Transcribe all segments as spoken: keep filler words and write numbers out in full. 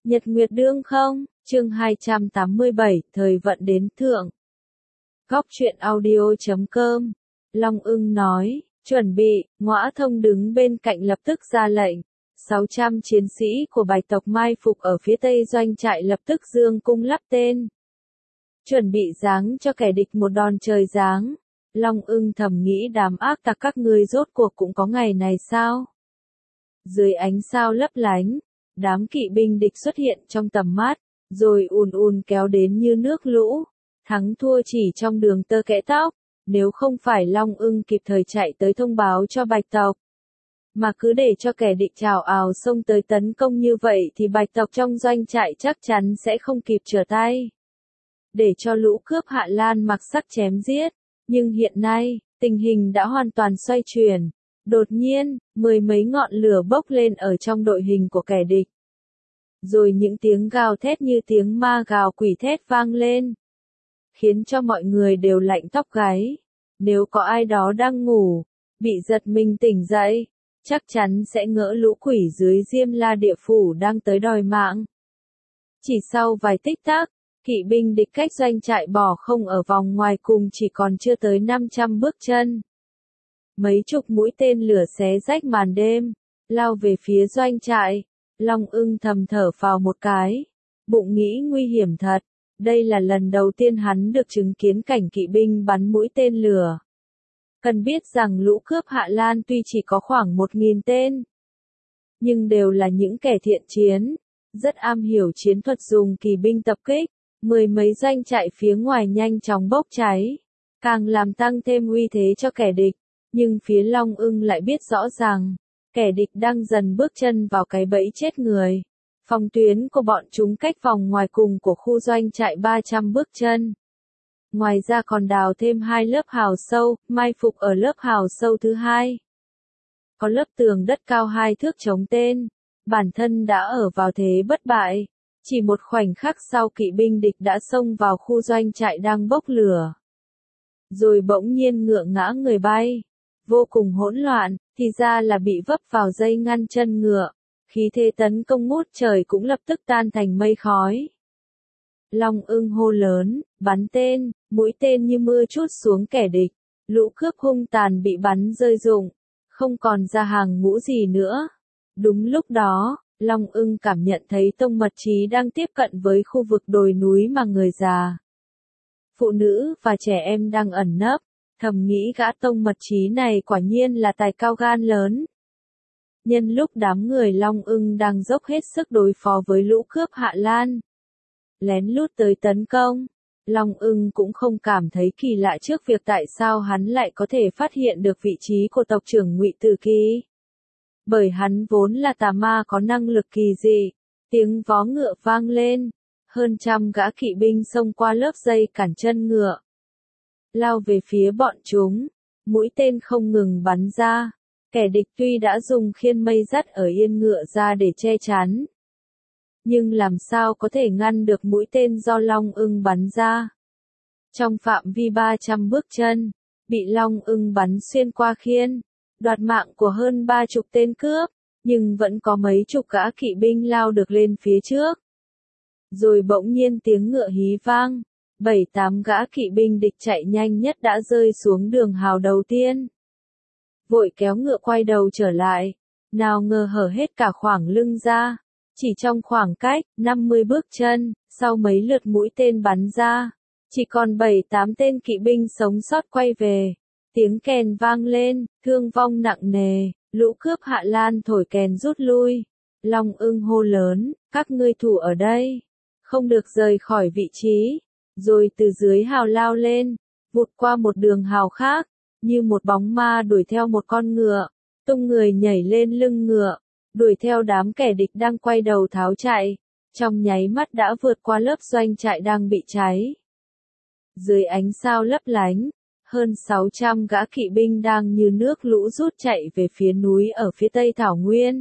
Nhật Nguyệt Đương không, chương hai trăm tám mươi bảy, thời vận đến thượng. Góc truyện audio chấm com, Long Ưng nói, chuẩn bị, Ngõa Thông đứng bên cạnh lập tức ra lệnh. sáu trăm chiến sĩ của Bạch tộc mai phục ở phía tây doanh trại lập tức dương cung lắp tên. Chuẩn bị giáng cho kẻ địch một đòn trời giáng. Long Ưng thầm nghĩ đám ác tặc các ngươi rốt cuộc cũng có ngày này sao? Dưới ánh sao lấp lánh, đám kỵ binh địch xuất hiện trong tầm mắt, rồi ùn ùn kéo đến như nước lũ, thắng thua chỉ trong đường tơ kẽ tóc, nếu không phải Long Ưng kịp thời chạy tới thông báo cho Bạch tộc, mà cứ để cho kẻ địch trào ào xông tới tấn công như vậy thì Bạch tộc trong doanh trại chắc chắn sẽ không kịp trở tay. Để cho lũ cướp Hạ Lan mặc sắc chém giết, nhưng hiện nay, tình hình đã hoàn toàn xoay chuyển. Đột nhiên, mười mấy ngọn lửa bốc lên ở trong đội hình của kẻ địch. Rồi những tiếng gào thét như tiếng ma gào quỷ thét vang lên, khiến cho mọi người đều lạnh tóc gáy. Nếu có ai đó đang ngủ, bị giật mình tỉnh dậy, chắc chắn sẽ ngỡ lũ quỷ dưới Diêm La địa phủ đang tới đòi mạng. Chỉ sau vài tích tắc, kỵ binh địch cách doanh trại bỏ không ở vòng ngoài cùng chỉ còn chưa tới năm trăm bước chân. Mấy chục mũi tên lửa xé rách màn đêm, lao về phía doanh trại. Long Ưng thầm thở phào một cái, bụng nghĩ nguy hiểm thật. Đây là lần đầu tiên hắn được chứng kiến cảnh kỵ binh bắn mũi tên lửa. Cần biết rằng lũ cướp Hạ Lan tuy chỉ có khoảng một nghìn tên, nhưng đều là những kẻ thiện chiến, rất am hiểu chiến thuật dùng kỳ binh tập kích. Mười mấy doanh trại phía ngoài nhanh chóng bốc cháy, càng làm tăng thêm uy thế cho kẻ địch. Nhưng phía Long Ưng lại biết rõ rằng, kẻ địch đang dần bước chân vào cái bẫy chết người. Phòng tuyến của bọn chúng cách vòng ngoài cùng của khu doanh trại ba trăm bước chân. Ngoài ra còn đào thêm hai lớp hào sâu, mai phục ở lớp hào sâu thứ hai. Có lớp tường đất cao hai thước chống tên, bản thân đã ở vào thế bất bại. Chỉ một khoảnh khắc sau kỵ binh địch đã xông vào khu doanh trại đang bốc lửa. Rồi bỗng nhiên ngựa ngã người bay. Vô cùng hỗn loạn, thì ra là bị vấp vào dây ngăn chân ngựa. Khí thế tấn công ngút trời cũng lập tức tan thành mây khói. Long Ưng hô lớn, bắn tên, mũi tên như mưa trút xuống kẻ địch. Lũ cướp hung tàn bị bắn rơi rụng, không còn ra hàng ngũ gì nữa. Đúng lúc đó, Long Ưng cảm nhận thấy Tông Mật Trí đang tiếp cận với khu vực đồi núi mà người già, phụ nữ và trẻ em đang ẩn nấp. Thầm nghĩ gã Tông Mật Trí này quả nhiên là tài cao gan lớn. Nhân lúc đám người Long Ưng đang dốc hết sức đối phó với lũ cướp Hạ Lan, lén lút tới tấn công, Long Ưng cũng không cảm thấy kỳ lạ trước việc tại sao hắn lại có thể phát hiện được vị trí của tộc trưởng Ngụy Tử Kỳ. Bởi hắn vốn là tà ma có năng lực kỳ dị. Tiếng vó ngựa vang lên, hơn trăm gã kỵ binh xông qua lớp dây cản chân ngựa, lao về phía bọn chúng. Mũi tên không ngừng bắn ra. Kẻ địch tuy đã dùng khiên mây dắt ở yên ngựa ra để che chắn, nhưng làm sao có thể ngăn được mũi tên do Long Ưng bắn ra. Trong phạm vi ba trăm bước chân, bị Long Ưng bắn xuyên qua khiên, đoạt mạng của hơn ba chục tên cướp, nhưng vẫn có mấy chục gã kỵ binh lao được lên phía trước. Rồi bỗng nhiên tiếng ngựa hí vang, bảy tám gã kỵ binh địch chạy nhanh nhất đã rơi xuống đường hào đầu tiên. Vội kéo ngựa quay đầu trở lại, nào ngờ hở hết cả khoảng lưng ra. Chỉ trong khoảng cách năm mươi bước chân, sau mấy lượt mũi tên bắn ra, chỉ còn bảy tám tên kỵ binh sống sót quay về. Tiếng kèn vang lên, thương vong nặng nề, lũ cướp Hạ Lan thổi kèn rút lui. Long Ưng hô lớn, các ngươi thủ ở đây, không được rời khỏi vị trí. Rồi từ dưới hào lao lên, vụt qua một đường hào khác, như một bóng ma đuổi theo một con ngựa, tung người nhảy lên lưng ngựa, đuổi theo đám kẻ địch đang quay đầu tháo chạy. Trong nháy mắt đã vượt qua lớp doanh trại đang bị cháy. Dưới ánh sao lấp lánh, hơn sáu trăm gã kỵ binh đang như nước lũ rút chạy về phía núi ở phía tây thảo nguyên.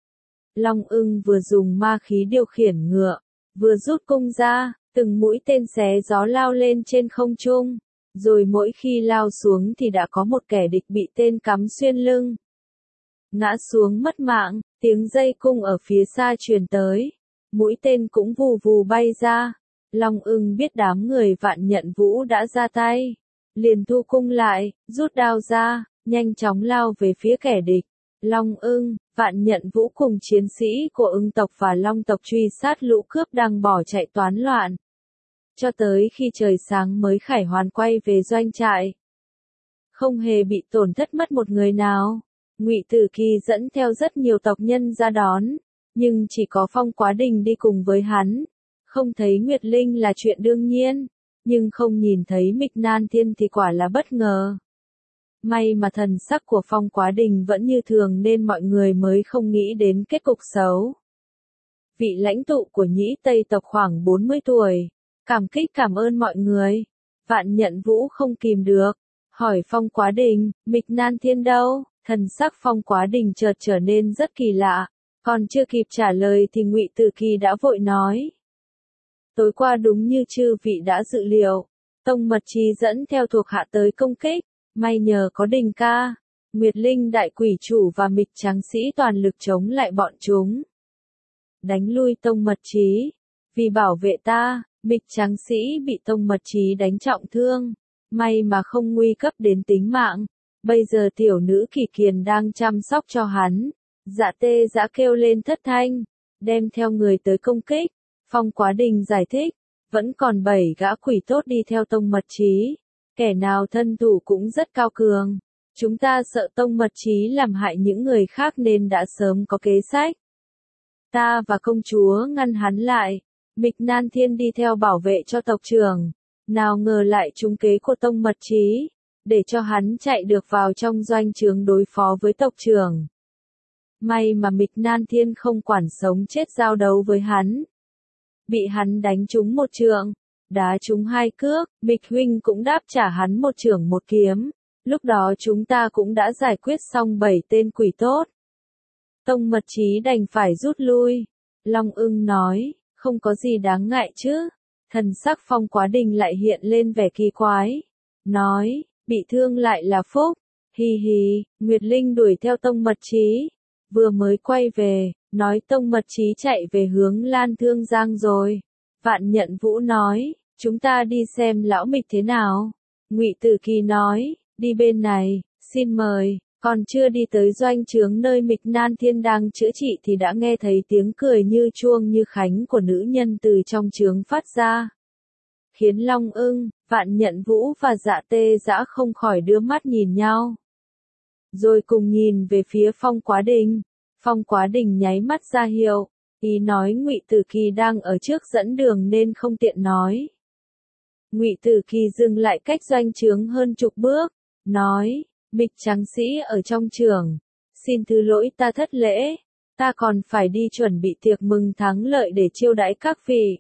Long Ưng vừa dùng ma khí điều khiển ngựa, vừa rút cung ra, từng mũi tên xé gió lao lên trên không trung, rồi mỗi khi lao xuống thì đã có một kẻ địch bị tên cắm xuyên lưng, ngã xuống mất mạng. Tiếng dây cung ở phía xa truyền tới, mũi tên cũng vù vù bay ra. Long ưng biết đám người Vạn Nhận Vũ đã ra tay, liền thu cung lại, rút đao ra, nhanh chóng lao về phía kẻ địch. Long ưng, Vạn Nhận Vũ cùng chiến sĩ của ưng tộc và long tộc truy sát lũ cướp đang bỏ chạy toán loạn. Cho tới khi trời sáng mới khải hoàn quay về doanh trại. Không hề bị tổn thất mất một người nào. Ngụy Tử Kỳ dẫn theo rất nhiều tộc nhân ra đón, nhưng chỉ có Phong Quá Đình đi cùng với hắn. Không thấy Nguyệt Linh là chuyện đương nhiên, nhưng không nhìn thấy Mịch Nan Thiên thì quả là bất ngờ. May mà thần sắc của Phong Quá Đình vẫn như thường nên mọi người mới không nghĩ đến kết cục xấu. Vị lãnh tụ của Nhĩ Tây tộc khoảng bốn mươi tuổi, cảm kích cảm ơn mọi người. Vạn Nhận Vũ không kìm được, hỏi Phong Quá Đình, Mịch Nan Thiên đâu? Thần sắc Phong Quá Đình chợt trở nên rất kỳ lạ, còn chưa kịp trả lời thì Ngụy Tử Kỳ đã vội nói. Tối qua đúng như chư vị đã dự liệu, Tông Mật Chí dẫn theo thuộc hạ tới công kích, may nhờ có Đình ca, Nguyệt Linh đại quỷ chủ và Mịch Tráng Sĩ toàn lực chống lại bọn chúng. Đánh lui Tông Mật Chí, vì bảo vệ ta, Mịch Tráng Sĩ bị Tông Mật Chí đánh trọng thương, may mà không nguy cấp đến tính mạng. Bây giờ tiểu nữ Kỳ Kiền đang chăm sóc cho hắn. Dạ Tê Dã kêu lên thất thanh, đem theo người tới công kích. Phong Quá Đình giải thích, vẫn còn bảy gã quỷ tốt đi theo Tông Mật Chí, kẻ nào thân thủ cũng rất cao cường. Chúng ta sợ Tông Mật Chí làm hại những người khác nên đã sớm có kế sách. Ta và công chúa ngăn hắn lại, Mịch Nan Thiên đi theo bảo vệ cho tộc trưởng, nào ngờ lại trúng kế của Tông Mật Chí, để cho hắn chạy được vào trong doanh trướng đối phó với tộc trưởng. May mà Mịch Nan Thiên không quản sống chết giao đấu với hắn. Bị hắn đánh trúng một trượng, đá trúng hai cước, Mịch huynh cũng đáp trả hắn một chưởng một kiếm. Lúc đó chúng ta cũng đã giải quyết xong bảy tên quỷ tốt. Tông Mật Chí đành phải rút lui. Long ưng nói, không có gì đáng ngại chứ. Thần sắc Phong Quá Đình lại hiện lên vẻ kỳ quái. Nói, bị thương lại là phúc. Hi hi, Nguyệt Linh đuổi theo Tông Mật Chí. Vừa mới quay về, nói Tông Mật Chí chạy về hướng Lan Thương Giang rồi. Vạn Nhận Vũ nói, chúng ta đi xem lão Mịch thế nào. Ngụy Tử Kỳ nói, đi bên này, xin mời. Còn chưa đi tới doanh trướng nơi Mịch Nan Thiên đang chữa trị thì đã nghe thấy tiếng cười như chuông như khánh của nữ nhân từ trong trướng phát ra. Khiến Long ưng, Vạn Nhận Vũ và Dạ Tê Dã không khỏi đưa mắt nhìn nhau. Rồi cùng nhìn về phía Phong Quá Đình. Phong Quá Đình nháy mắt ra hiệu, ý nói Ngụy Tử Kỳ đang ở trước dẫn đường nên không tiện nói. Ngụy Tử Kỳ dừng lại cách doanh trướng hơn chục bước, nói, Mịch Tráng Sĩ ở trong trường, xin thứ lỗi ta thất lễ, ta còn phải đi chuẩn bị tiệc mừng thắng lợi để chiêu đãi các vị.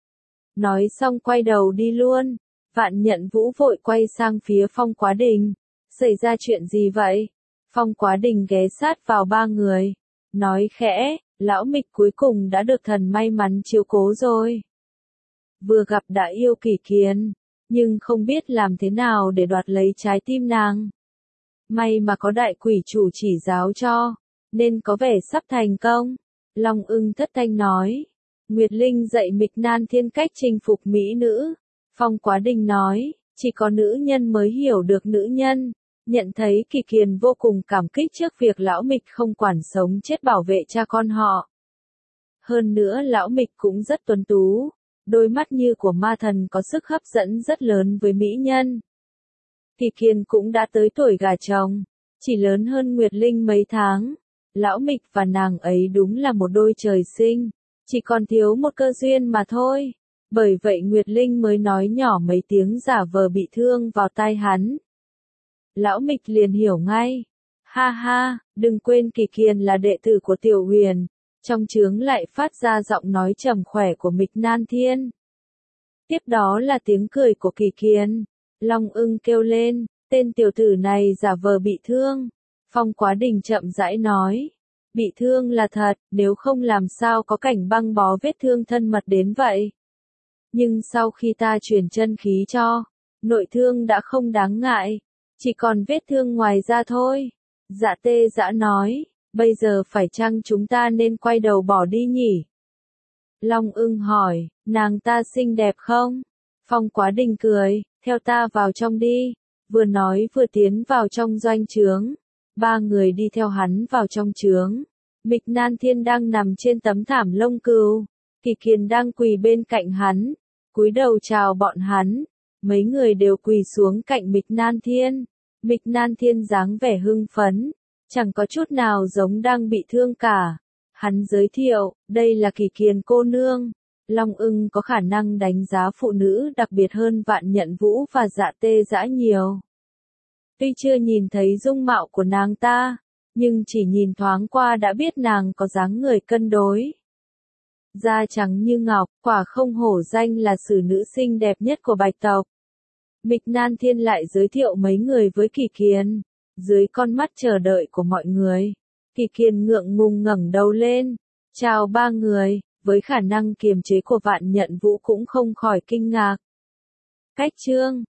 Nói xong quay đầu đi luôn. Vạn Nhận Vũ vội quay sang phía Phong Quá Đình. Xảy ra chuyện gì vậy? Phong Quá Đình ghé sát vào ba người, nói khẽ, lão Mịch cuối cùng đã được thần may mắn chiếu cố rồi. Vừa gặp đã yêu Kỳ Kiền, nhưng không biết làm thế nào để đoạt lấy trái tim nàng. May mà có đại quỷ chủ chỉ giáo cho, nên có vẻ sắp thành công. Long ưng thất thanh nói, Nguyệt Linh dạy Mịch Nan Thiên cách chinh phục mỹ nữ. Phong Quá Đình nói, chỉ có nữ nhân mới hiểu được nữ nhân. Nhận thấy Kỳ Kiền vô cùng cảm kích trước việc lão Mịch không quản sống chết bảo vệ cha con họ. Hơn nữa lão Mịch cũng rất tuấn tú, đôi mắt như của ma thần có sức hấp dẫn rất lớn với mỹ nhân. Kỳ Kiền cũng đã tới tuổi gả chồng, chỉ lớn hơn Nguyệt Linh mấy tháng. Lão Mịch và nàng ấy đúng là một đôi trời sinh, chỉ còn thiếu một cơ duyên mà thôi. Bởi vậy Nguyệt Linh mới nói nhỏ mấy tiếng giả vờ bị thương vào tai hắn. Lão Mịch liền hiểu ngay. Ha ha, đừng quên Kỳ Kiền là đệ tử của Tiểu Huyền. Trong trướng lại phát ra giọng nói trầm khỏe của Mịch Nan Thiên. Tiếp đó là tiếng cười của Kỳ Kiền. Long ưng kêu lên, tên tiểu tử này giả vờ bị thương. Phong Quá Đình chậm rãi nói, bị thương là thật, nếu không làm sao có cảnh băng bó vết thương thân mật đến vậy. Nhưng sau khi ta truyền chân khí cho, nội thương đã không đáng ngại, chỉ còn vết thương ngoài da thôi. Dạ Tê Dã nói, bây giờ phải chăng chúng ta nên quay đầu bỏ đi nhỉ? Long Ưng hỏi, nàng ta xinh đẹp không? Phong Quá Đình cười, theo ta vào trong đi. Vừa nói vừa tiến vào trong doanh trướng. Ba người đi theo hắn vào trong trướng. Mịch Nan Thiên đang nằm trên tấm thảm lông cừu. Kỳ Kiền đang quỳ bên cạnh hắn, cúi đầu chào bọn hắn. Mấy người đều quỳ xuống cạnh Mịch Nan Thiên. Mịch Nan Thiên dáng vẻ hưng phấn, chẳng có chút nào giống đang bị thương cả. Hắn giới thiệu, đây là Kỳ Kiền cô nương. Long Ưng có khả năng đánh giá phụ nữ đặc biệt hơn Vạn Nhận Vũ và Dạ Tê Dã nhiều. Tuy chưa nhìn thấy dung mạo của nàng ta, nhưng chỉ nhìn thoáng qua đã biết nàng có dáng người cân đối. Da trắng như ngọc, quả không hổ danh là sử nữ xinh đẹp nhất của Bạch tộc. Mịch Nan Thiên lại giới thiệu mấy người với Kỳ Kiền. Dưới con mắt chờ đợi của mọi người, Kỳ Kiền ngượng ngùng ngẩng đầu lên, chào ba người, với khả năng kiềm chế của Vạn Nhận Vũ cũng không khỏi kinh ngạc. Cách chương